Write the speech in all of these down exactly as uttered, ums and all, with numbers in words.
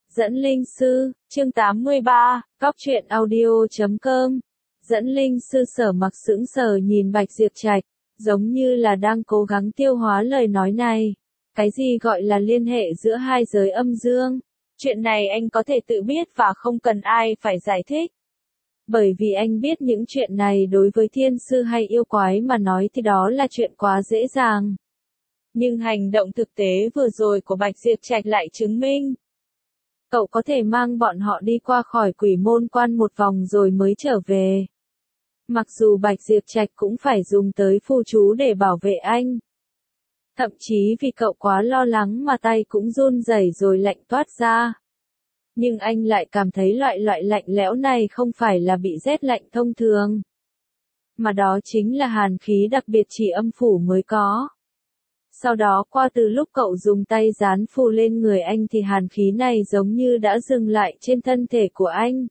Dẫn linh sư, chương tám mươi ba, góc truyện audio chấm com. Dẫn linh sư Sở Mặc sững sờ nhìn Bạch Diệp Trạch, giống như là đang cố gắng tiêu hóa lời nói này. Cái gì gọi là liên hệ giữa hai giới âm dương? Chuyện này anh có thể tự biết và không cần ai phải giải thích. Bởi vì anh biết những chuyện này đối với thiên sư hay yêu quái mà nói thì đó là chuyện quá dễ dàng. Nhưng hành động thực tế vừa rồi của Bạch Diệp Trạch lại chứng minh. Cậu có thể mang bọn họ đi qua khỏi quỷ môn quan một vòng rồi mới trở về. Mặc dù Bạch Diệp Trạch cũng phải dùng tới phù chú để bảo vệ anh. Thậm chí vì cậu quá lo lắng mà tay cũng run rẩy rồi lạnh toát ra. Nhưng anh lại cảm thấy loại loại lạnh lẽo này không phải là bị rét lạnh thông thường. Mà đó chính là hàn khí đặc biệt chỉ âm phủ mới có. Sau đó qua từ lúc cậu dùng tay dán phù lên người anh thì hàn khí này giống như đã dừng lại trên thân thể của anh.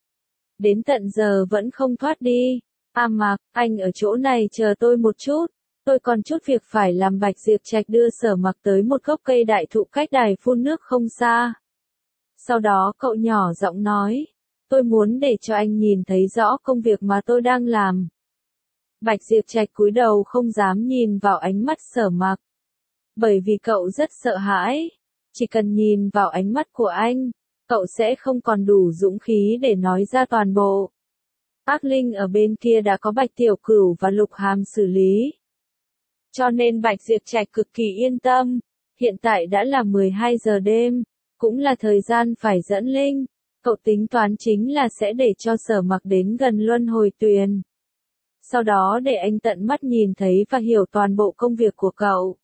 Đến tận giờ vẫn không thoát đi. À Mạc, anh ở chỗ này chờ tôi một chút. Tôi còn chút việc phải làm. Bạch Diệp Trạch đưa Sở Mặc tới một gốc cây đại thụ cách đài phun nước không xa. Sau đó cậu nhỏ giọng nói. Tôi muốn để cho anh nhìn thấy rõ công việc mà tôi đang làm. Bạch Diệp Trạch cúi đầu không dám nhìn vào ánh mắt Sở Mặc. Bởi vì cậu rất sợ hãi. Chỉ cần nhìn vào ánh mắt của anh, cậu sẽ không còn đủ dũng khí để nói ra toàn bộ. Ác linh ở bên kia đã có Bạch Tiểu Cửu và Lục Hàm xử lý. Cho nên Bạch Diệp Trạch cực kỳ yên tâm. Hiện tại đã là mười hai giờ đêm, cũng là thời gian phải dẫn linh. Cậu tính toán chính là sẽ để cho Sở Mặc đến gần luân hồi tuyền. Sau đó để anh tận mắt nhìn thấy và hiểu toàn bộ công việc của cậu.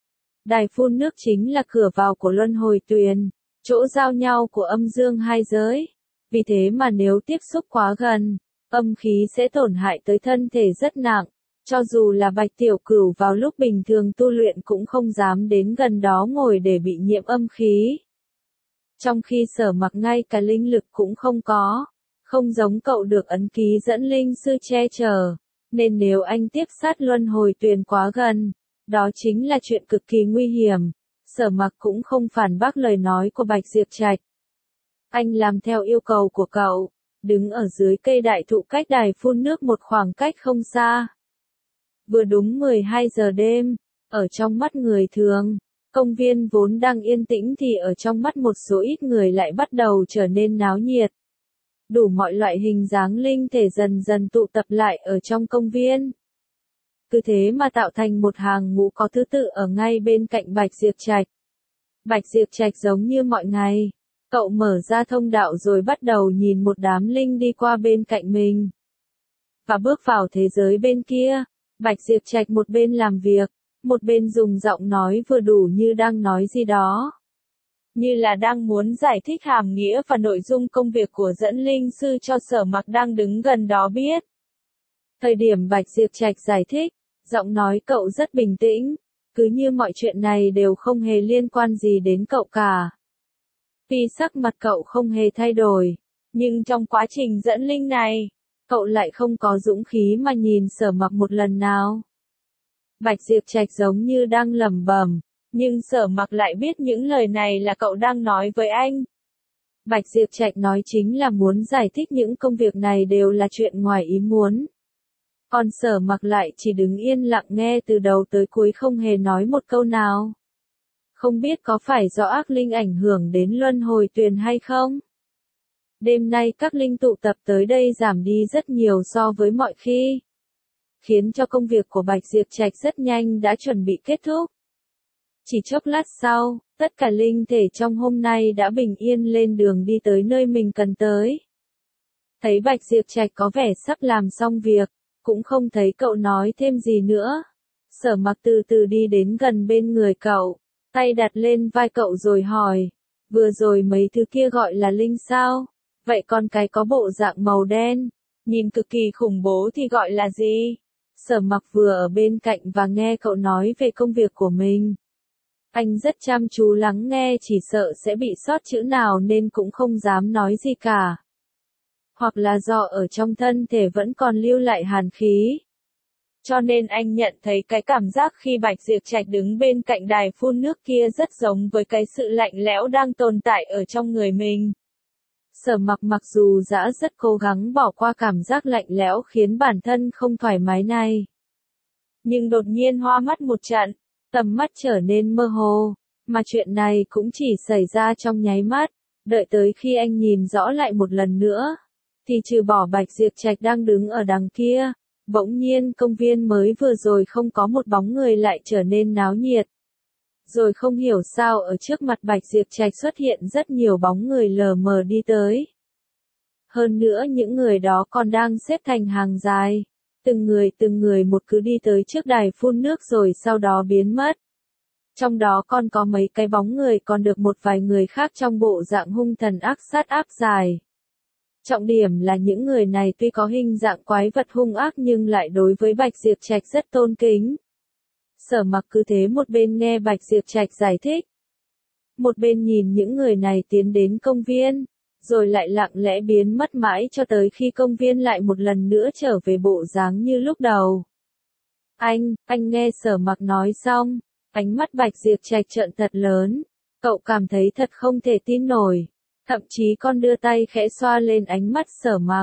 Đài phun nước chính là cửa vào của luân hồi tuyền, chỗ giao nhau của âm dương hai giới. Vì thế mà nếu tiếp xúc quá gần, âm khí sẽ tổn hại tới thân thể rất nặng. Cho dù là Bạch Tiểu Cửu vào lúc bình thường tu luyện cũng không dám đến gần đó ngồi để bị nhiễm âm khí. Trong khi Sở Mặc ngay cả linh lực cũng không có, không giống cậu được ấn ký dẫn linh sư che chở, nên nếu anh tiếp sát luân hồi tuyền quá gần, đó chính là chuyện cực kỳ nguy hiểm. Sở Mặc cũng không phản bác lời nói của Bạch Diệp Trạch. Anh làm theo yêu cầu của cậu, đứng ở dưới cây đại thụ cách đài phun nước một khoảng cách không xa. Vừa đúng mười hai giờ đêm, ở trong mắt người thường, công viên vốn đang yên tĩnh thì ở trong mắt một số ít người lại bắt đầu trở nên náo nhiệt. Đủ mọi loại hình dáng linh thể dần dần tụ tập lại ở trong công viên. Cứ thế mà tạo thành một hàng ngũ có thứ tự ở ngay bên cạnh Bạch Diệp Trạch. Bạch Diệp Trạch giống như mọi ngày, cậu mở ra thông đạo rồi bắt đầu nhìn một đám linh đi qua bên cạnh mình. Và bước vào thế giới bên kia, Bạch Diệp Trạch một bên làm việc, một bên dùng giọng nói vừa đủ như đang nói gì đó. Như là đang muốn giải thích hàm nghĩa và nội dung công việc của dẫn linh sư cho Sở Mặc đang đứng gần đó biết. Thời điểm Bạch Diệp Trạch giải thích, giọng nói cậu rất bình tĩnh, cứ như mọi chuyện này đều không hề liên quan gì đến cậu cả. Tuy sắc mặt cậu không hề thay đổi, nhưng trong quá trình dẫn linh này, cậu lại không có dũng khí mà nhìn Sở Mặc một lần nào. Bạch Diệp Trạch giống như đang lẩm bẩm, nhưng Sở Mặc lại biết những lời này là cậu đang nói với anh. Bạch Diệp Trạch nói chính là muốn giải thích những công việc này đều là chuyện ngoài ý muốn. Còn Sở Mặc lại chỉ đứng yên lặng nghe từ đầu tới cuối không hề nói một câu nào. Không biết có phải do ác linh ảnh hưởng đến luân hồi tuyền hay không? Đêm nay các linh tụ tập tới đây giảm đi rất nhiều so với mọi khi. Khiến cho công việc của Bạch Diệp Trạch rất nhanh đã chuẩn bị kết thúc. Chỉ chốc lát sau, tất cả linh thể trong hôm nay đã bình yên lên đường đi tới nơi mình cần tới. Thấy Bạch Diệp Trạch có vẻ sắp làm xong việc, cũng không thấy cậu nói thêm gì nữa. Sở Mặc từ từ đi đến gần bên người cậu, tay đặt lên vai cậu rồi hỏi, vừa rồi mấy thứ kia gọi là linh sao? Vậy còn cái có bộ dạng màu đen, nhìn cực kỳ khủng bố thì gọi là gì? Sở Mặc vừa ở bên cạnh và nghe cậu nói về công việc của mình. Anh rất chăm chú lắng nghe, chỉ sợ sẽ bị sót chữ nào nên cũng không dám nói gì cả. Hoặc là do ở trong thân thể vẫn còn lưu lại hàn khí. cho nên anh nhận thấy cái cảm giác khi Bạch Diệp Trạch đứng bên cạnh đài phun nước kia rất giống với cái sự lạnh lẽo đang tồn tại ở trong người mình. Sở Mặc mặc dù đã rất cố gắng bỏ qua cảm giác lạnh lẽo khiến bản thân không thoải mái này. Nhưng đột nhiên hoa mắt một trận, tầm mắt trở nên mơ hồ, mà chuyện này cũng chỉ xảy ra trong nháy mắt, đợi tới khi anh nhìn rõ lại một lần nữa, thì trừ bỏ Bạch Diệp Trạch đang đứng ở đằng kia, bỗng nhiên công viên mới vừa rồi không có một bóng người lại trở nên náo nhiệt. Rồi không hiểu sao ở trước mặt Bạch Diệp Trạch xuất hiện rất nhiều bóng người lờ mờ đi tới. Hơn nữa những người đó còn đang xếp thành hàng dài. Từng người từng người một cứ đi tới trước đài phun nước rồi sau đó biến mất. Trong đó còn có mấy cái bóng người còn được một vài người khác trong bộ dạng hung thần ác sát áp dài. Trọng điểm là những người này tuy có hình dạng quái vật hung ác nhưng lại đối với Bạch Diệp Trạch rất tôn kính. Sở Mặc cứ thế một bên nghe Bạch Diệp Trạch giải thích, một bên nhìn những người này tiến đến công viên, rồi lại lặng lẽ biến mất mãi cho tới khi công viên lại một lần nữa trở về bộ dáng như lúc đầu. Anh, anh nghe Sở Mặc nói xong, ánh mắt Bạch Diệp Trạch trợn thật lớn, cậu cảm thấy thật không thể tin nổi, thậm chí còn đưa tay khẽ xoa lên ánh mắt Sở Mặc.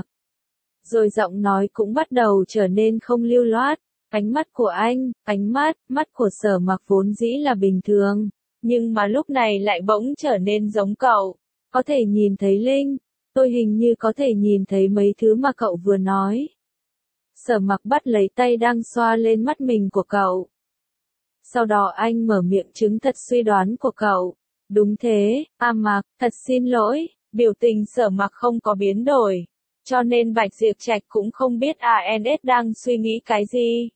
Rồi giọng nói cũng bắt đầu trở nên không lưu loát. Ánh mắt của anh, ánh mắt, mắt của Sở Mặc vốn dĩ là bình thường, nhưng mà lúc này lại bỗng trở nên giống cậu. Có thể nhìn thấy linh, tôi hình như có thể nhìn thấy mấy thứ mà cậu vừa nói. Sở Mặc bắt lấy tay đang xoa lên mắt mình của cậu. Sau đó anh mở miệng chứng thật suy đoán của cậu. Đúng thế, A Mặc, thật xin lỗi, biểu tình Sở Mặc không có biến đổi. Cho nên Bạch Diệp Trạch cũng không biết a en ét đang suy nghĩ cái gì.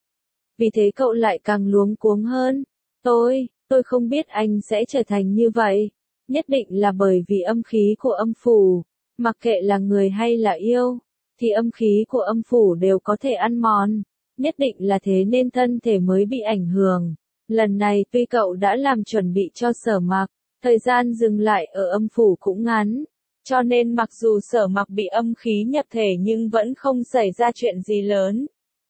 Vì thế cậu lại càng luống cuống hơn. Tôi, tôi không biết anh sẽ trở thành như vậy. Nhất định là bởi vì âm khí của âm phủ. Mặc kệ là người hay là yêu, thì âm khí của âm phủ đều có thể ăn mòn. Nhất định là thế nên thân thể mới bị ảnh hưởng. Lần này tuy cậu đã làm chuẩn bị cho Sở Mặc, thời gian dừng lại ở âm phủ cũng ngắn. Cho nên mặc dù Sở Mặc bị âm khí nhập thể nhưng vẫn không xảy ra chuyện gì lớn.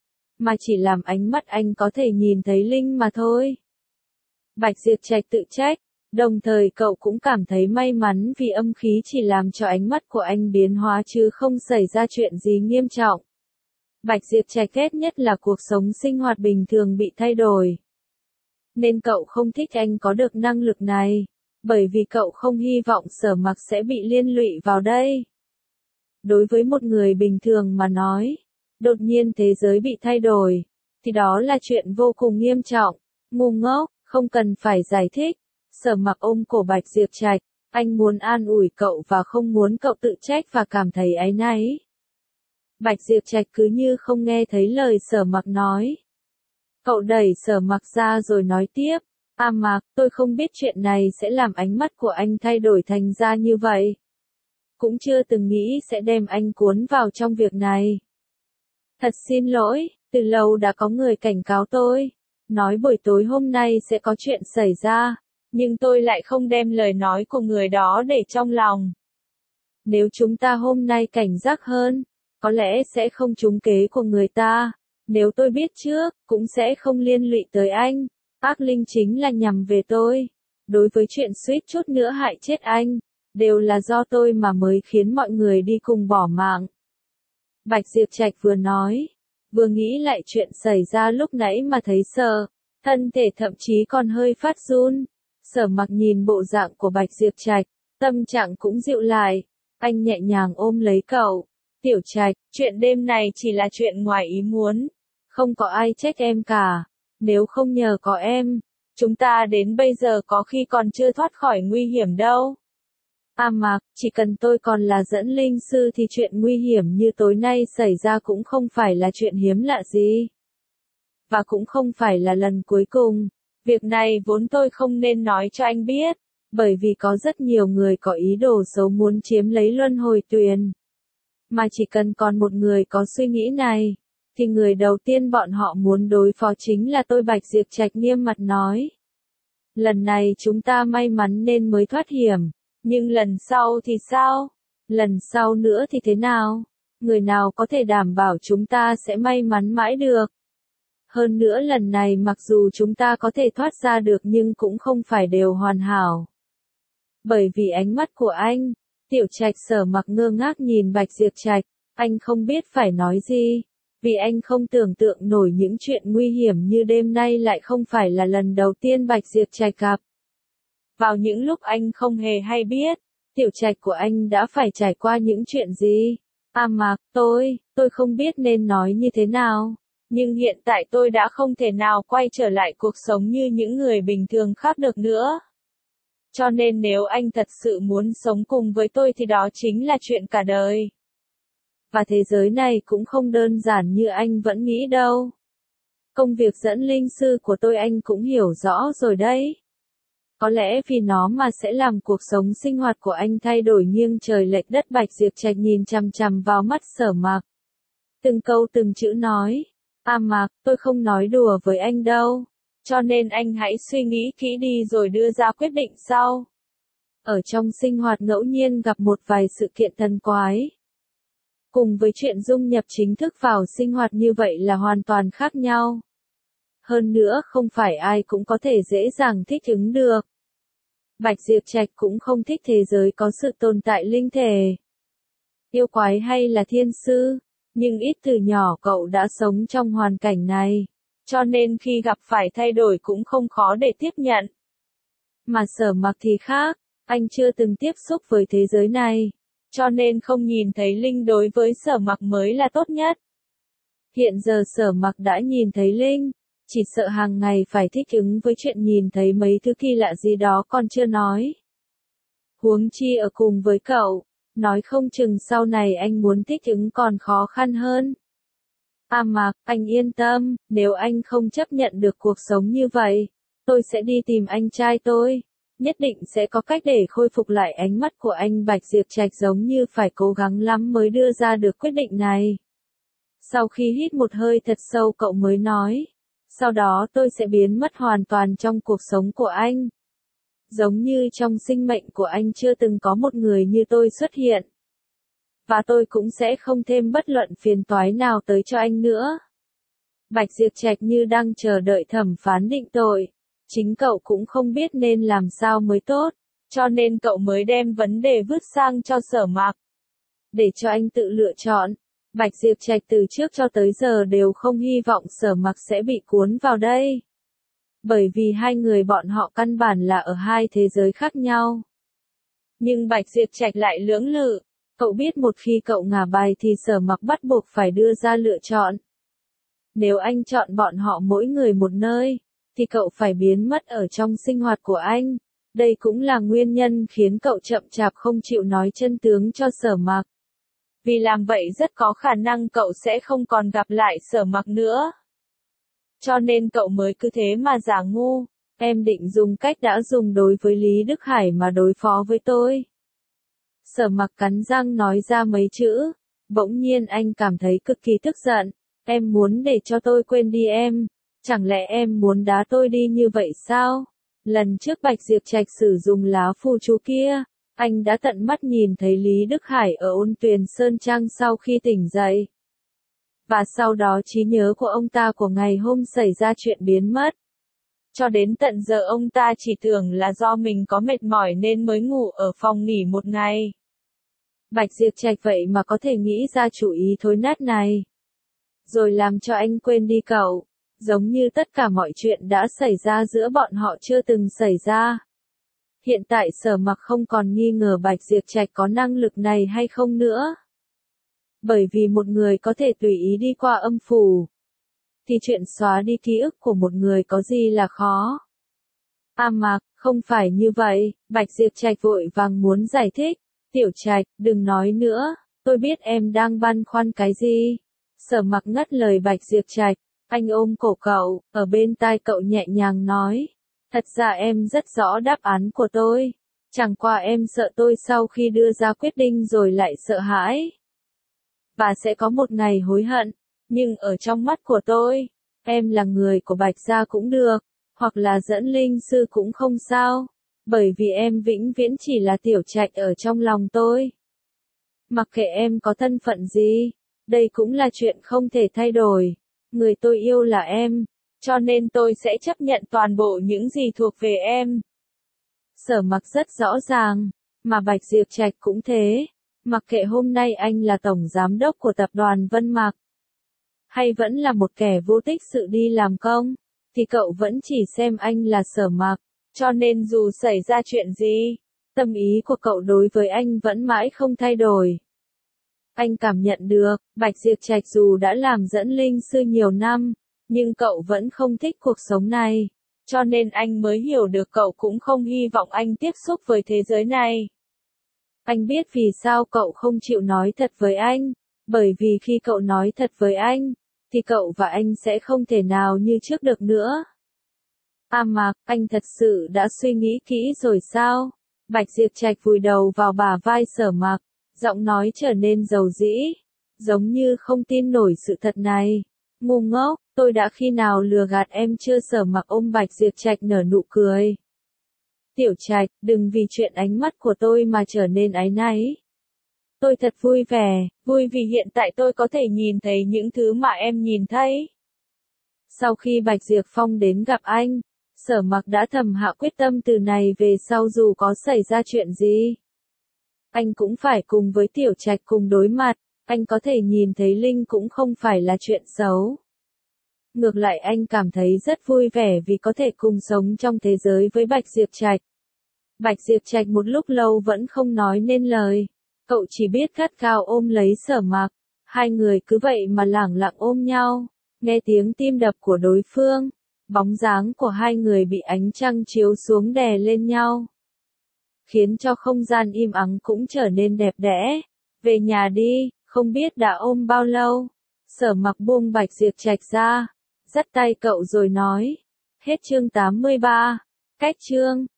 Mà chỉ làm ánh mắt anh có thể nhìn thấy linh mà thôi. Bạch Diệp Trạch tự trách, đồng thời cậu cũng cảm thấy may mắn vì âm khí chỉ làm cho ánh mắt của anh biến hóa chứ không xảy ra chuyện gì nghiêm trọng. Bạch Diệp Trạch ghét nhất là cuộc sống sinh hoạt bình thường bị thay đổi. Nên cậu không thích anh có được năng lực này, bởi vì cậu không hy vọng Sở Mặc sẽ bị liên lụy vào đây. Đối với một người bình thường mà nói, đột nhiên thế giới bị thay đổi, thì đó là chuyện vô cùng nghiêm trọng. Ngu ngốc, không cần phải giải thích. Sở Mặc ôm cổ Bạch Diệp Trạch, anh muốn an ủi cậu và không muốn cậu tự trách và cảm thấy áy náy. Bạch Diệp Trạch cứ như không nghe thấy lời Sở Mặc nói. Cậu đẩy Sở Mặc ra rồi nói tiếp, A Mặc, tôi không biết chuyện này sẽ làm ánh mắt của anh thay đổi thành ra như vậy. Cũng chưa từng nghĩ sẽ đem anh cuốn vào trong việc này. Thật xin lỗi, từ lâu đã có người cảnh cáo tôi, nói buổi tối hôm nay sẽ có chuyện xảy ra, nhưng tôi lại không đem lời nói của người đó để trong lòng. Nếu chúng ta hôm nay cảnh giác hơn, có lẽ sẽ không trúng kế của người ta. Nếu tôi biết trước, cũng sẽ không liên lụy tới anh. Ác linh chính là nhằm về tôi. Đối với chuyện suýt chút nữa hại chết anh, đều là do tôi mà mới khiến mọi người đi cùng bỏ mạng. Bạch Diệp Trạch vừa nói, vừa nghĩ lại chuyện xảy ra lúc nãy mà thấy sợ, thân thể thậm chí còn hơi phát run. Sở Mặc nhìn bộ dạng của Bạch Diệp Trạch, tâm trạng cũng dịu lại. Anh nhẹ nhàng ôm lấy cậu. Tiểu Trạch, chuyện đêm này chỉ là chuyện ngoài ý muốn. Không có ai trách em cả. Nếu không nhờ có em, chúng ta đến bây giờ có khi còn chưa thoát khỏi nguy hiểm đâu. A Mặc, chỉ cần tôi còn là dẫn linh sư thì chuyện nguy hiểm như tối nay xảy ra cũng không phải là chuyện hiếm lạ gì. Và cũng không phải là lần cuối cùng. Việc này vốn tôi không nên nói cho anh biết, bởi vì có rất nhiều người có ý đồ xấu muốn chiếm lấy luân hồi tuyền. Mà chỉ cần còn một người có suy nghĩ này, thì người đầu tiên bọn họ muốn đối phó chính là tôi. Bạch Diệp Trạch nghiêm mặt nói. Lần này chúng ta may mắn nên mới thoát hiểm, nhưng lần sau thì sao? Lần sau nữa thì thế nào? Người nào có thể đảm bảo chúng ta sẽ may mắn mãi được? Hơn nữa lần này mặc dù chúng ta có thể thoát ra được nhưng cũng không phải đều hoàn hảo. Bởi vì ánh mắt của anh, Tiểu Trạch Sở Mặc ngơ ngác nhìn Bạch Diệp Trạch, anh không biết phải nói gì, vì anh không tưởng tượng nổi những chuyện nguy hiểm như đêm nay lại không phải là lần đầu tiên Bạch Diệp Trạch gặp. Vào những lúc anh không hề hay biết, Tiểu Trạch của anh đã phải trải qua những chuyện gì. À mà, tôi, tôi không biết nên nói như thế nào. Nhưng hiện tại tôi đã không thể nào quay trở lại cuộc sống như những người bình thường khác được nữa. Cho nên nếu anh thật sự muốn sống cùng với tôi thì đó chính là chuyện cả đời. Và thế giới này cũng không đơn giản như anh vẫn nghĩ đâu. Công việc dẫn linh sư của tôi anh cũng hiểu rõ rồi đấy. Có lẽ vì nó mà sẽ làm cuộc sống sinh hoạt của anh thay đổi nghiêng trời lệch đất. Bạch Diệp Trạch nhìn chằm chằm vào mắt Sở Mặc. Từng câu từng chữ nói. À Mặc, tôi không nói đùa với anh đâu. Cho nên anh hãy suy nghĩ kỹ đi rồi đưa ra quyết định sau. Ở trong sinh hoạt ngẫu nhiên gặp một vài sự kiện thần quái. Cùng với chuyện dung nhập chính thức vào sinh hoạt như vậy là hoàn toàn khác nhau. Hơn nữa không phải ai cũng có thể dễ dàng thích ứng được. Bạch Diệp Trạch cũng không thích thế giới có sự tồn tại linh thể, yêu quái hay là thiên sư, nhưng ít từ nhỏ cậu đã sống trong hoàn cảnh này, cho nên khi gặp phải thay đổi cũng không khó để tiếp nhận. Mà Sở Mặc thì khác, anh chưa từng tiếp xúc với thế giới này, cho nên không nhìn thấy linh đối với Sở Mặc mới là tốt nhất. Hiện giờ Sở Mặc đã nhìn thấy linh. Chỉ sợ hàng ngày phải thích ứng với chuyện nhìn thấy mấy thứ kỳ lạ gì đó còn chưa nói. Huống chi ở cùng với cậu, nói không chừng sau này anh muốn thích ứng còn khó khăn hơn. À mà, anh yên tâm, nếu anh không chấp nhận được cuộc sống như vậy, tôi sẽ đi tìm anh trai tôi. Nhất định sẽ có cách để khôi phục lại ánh mắt của anh. Bạch Diệp Trạch giống như phải cố gắng lắm mới đưa ra được quyết định này. Sau khi hít một hơi thật sâu cậu mới nói. Sau đó tôi sẽ biến mất hoàn toàn trong cuộc sống của anh. Giống như trong sinh mệnh của anh chưa từng có một người như tôi xuất hiện. Và tôi cũng sẽ không thêm bất luận phiền toái nào tới cho anh nữa. Bạch Diệp Trạch như đang chờ đợi thẩm phán định tội. Chính cậu cũng không biết nên làm sao mới tốt, cho nên cậu mới đem vấn đề vứt sang cho Sở Mặc. Để cho anh tự lựa chọn. Bạch Diệp Trạch từ trước cho tới giờ đều không hy vọng Sở Mặc sẽ bị cuốn vào đây. Bởi vì hai người bọn họ căn bản là ở hai thế giới khác nhau. Nhưng Bạch Diệp Trạch lại lưỡng lự, cậu biết một khi cậu ngả bài thì Sở Mặc bắt buộc phải đưa ra lựa chọn. Nếu anh chọn bọn họ mỗi người một nơi, thì cậu phải biến mất ở trong sinh hoạt của anh. Đây cũng là nguyên nhân khiến cậu chậm chạp không chịu nói chân tướng cho Sở Mặc. Vì làm vậy rất có khả năng cậu sẽ không còn gặp lại Sở Mặc nữa. Cho nên cậu mới cứ thế mà giả ngu. Em định dùng cách đã dùng đối với Lý Đức Hải mà đối phó với tôi. Sở Mặc cắn răng nói ra mấy chữ. Bỗng nhiên anh cảm thấy cực kỳ tức giận. Em muốn để cho tôi quên đi em. Chẳng lẽ em muốn đá tôi đi như vậy sao? Lần trước Bạch Diệp Trạch sử dụng lá phù chú kia. Anh đã tận mắt nhìn thấy Lý Đức Hải ở Ôn Tuyền Sơn Trang sau khi tỉnh dậy. Và sau đó trí nhớ của ông ta của ngày hôm xảy ra chuyện biến mất. Cho đến tận giờ ông ta chỉ tưởng là do mình có mệt mỏi nên mới ngủ ở phòng nghỉ một ngày. Bạch Diệp Trạch vậy mà có thể nghĩ ra chủ ý thối nát này. Rồi làm cho anh quên đi cậu. Giống như tất cả mọi chuyện đã xảy ra giữa bọn họ chưa từng xảy ra. Hiện tại Sở Mặc không còn nghi ngờ Bạch Diệp Trạch có năng lực này hay không nữa. Bởi vì một người có thể tùy ý đi qua âm phủ. Thì chuyện xóa đi ký ức của một người có gì là khó. À mà, không phải như vậy, Bạch Diệp Trạch vội vàng muốn giải thích. Tiểu Trạch, đừng nói nữa, tôi biết em đang băn khoăn cái gì. Sở Mặc ngắt lời Bạch Diệp Trạch, anh ôm cổ cậu, ở bên tai cậu nhẹ nhàng nói. Thật ra em rất rõ đáp án của tôi. Chẳng qua em sợ tôi sau khi đưa ra quyết định rồi lại sợ hãi. Và sẽ có một ngày hối hận. Nhưng ở trong mắt của tôi, em là người của Bạch gia cũng được, hoặc là dẫn linh sư cũng không sao. Bởi vì em vĩnh viễn chỉ là Tiểu Trạch ở trong lòng tôi. Mặc kệ em có thân phận gì, đây cũng là chuyện không thể thay đổi. Người tôi yêu là em, cho nên tôi sẽ chấp nhận toàn bộ những gì thuộc về em. Sở Mặc rất rõ ràng, mà Bạch Diệp Trạch cũng thế. Mặc kệ hôm nay anh là tổng giám đốc của tập đoàn Vân Mạc, hay vẫn là một kẻ vô tích sự đi làm công, thì cậu vẫn chỉ xem anh là Sở Mặc, cho nên dù xảy ra chuyện gì, tâm ý của cậu đối với anh vẫn mãi không thay đổi. Anh cảm nhận được, Bạch Diệp Trạch dù đã làm dẫn linh sư nhiều năm, nhưng cậu vẫn không thích cuộc sống này, cho nên anh mới hiểu được cậu cũng không hy vọng anh tiếp xúc với thế giới này. Anh biết vì sao cậu không chịu nói thật với anh, bởi vì khi cậu nói thật với anh, thì cậu và anh sẽ không thể nào như trước được nữa. À mà, anh thật sự đã suy nghĩ kỹ rồi sao? Bạch Diệp Trạch vùi đầu vào bả vai Sở Mặc, giọng nói trở nên dầu dĩ, giống như không tin nổi sự thật này. Ngu ngốc, tôi đã khi nào lừa gạt em chưa? Sở Mặc ôm Bạch Diệp Trạch nở nụ cười. Tiểu Trạch, đừng vì chuyện ánh mắt của tôi mà trở nên áy náy. Tôi thật vui vẻ, vui vì hiện tại tôi có thể nhìn thấy những thứ mà em nhìn thấy. Sau khi Bạch Diệp Phong đến gặp anh, Sở Mặc đã thầm hạ quyết tâm từ này về sau dù có xảy ra chuyện gì, anh cũng phải cùng với Tiểu Trạch cùng đối mặt. Anh có thể nhìn thấy Linh cũng không phải là chuyện xấu. Ngược lại anh cảm thấy rất vui vẻ vì có thể cùng sống trong thế giới với Bạch Diệp Trạch. Bạch Diệp Trạch một lúc lâu vẫn không nói nên lời. Cậu chỉ biết gắt gao ôm lấy Sở Mặc. Hai người cứ vậy mà lẳng lặng ôm nhau, nghe tiếng tim đập của đối phương. Bóng dáng của hai người bị ánh trăng chiếu xuống đè lên nhau, khiến cho không gian im ắng cũng trở nên đẹp đẽ. Về nhà đi, không biết đã ôm bao lâu. Sở Mặc buông Bạch Diệp Trạch ra, dắt tay cậu rồi nói. Hết chương tám mươi ba. Cách chương